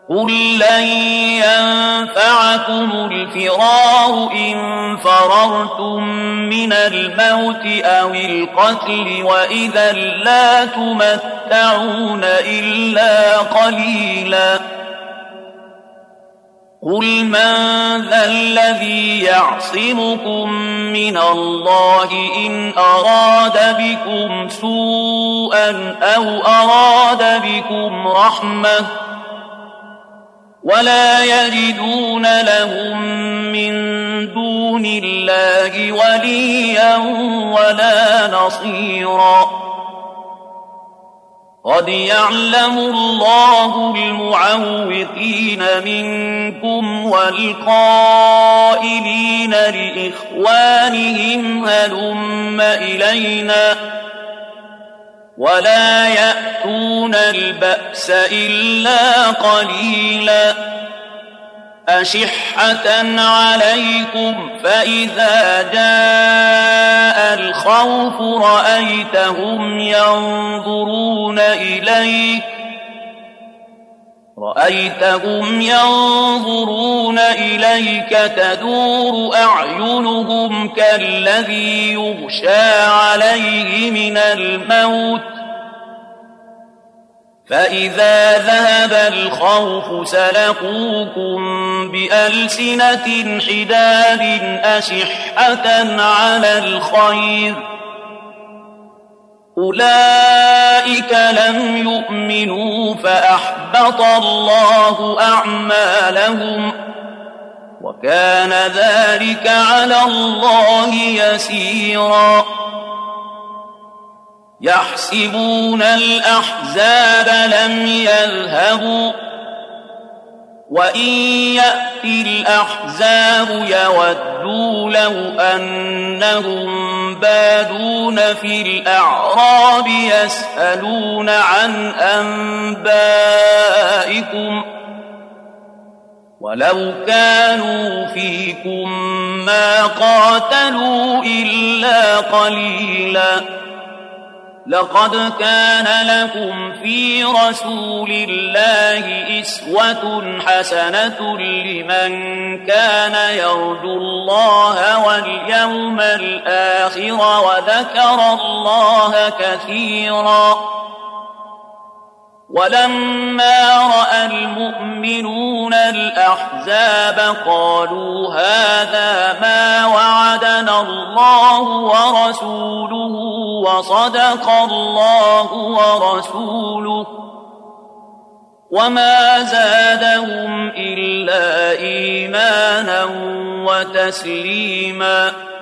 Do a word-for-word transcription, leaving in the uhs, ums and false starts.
قل لن ينفعكم الفرار إن فررتم من الموت أو القتل وإذا لا تمتعون إلا قليلا قل من ذا الذي يعصمكم من الله إن أراد بكم سوءا أو أراد بكم رحمة ولا يجدون لهم من دون الله وليا ولا نصيرا قد يعلم الله المعوقين منكم والقائلين لإخوانهم هلم إلينا ولا يأتون البأس إلا قليلا أشحة عليكم فإذا جاء الخوف رأيتهم ينظرون إليك رأيتهم ينظرون إليك تدور أعينهم كالذي يغشى عليه من الموت فإذا ذهب الخوف سلقوكم بألسنة حداد أشحة على الخير أولئك لم يؤمنوا فأحبط الله أعمالهم وكان ذلك على الله يسيرا يحسبون الأحزاب لم يذهبوا وإن يأتي الأحزاب يودوا لو أنهم بادون في الأعراب يسألون عن أنبائكم ولو كانوا فيكم ما قاتلوا إلا قليلا لقد كان لكم في رسول الله أسوة حسنة لمن كان يرجو الله واليوم الآخر وذكر الله كثيرا ولما رأى المؤمنون الأحزاب قالوا هذا ما وعدنا الله ورسوله وصدق الله ورسوله وما زادهم إلا إيمانا وتسليما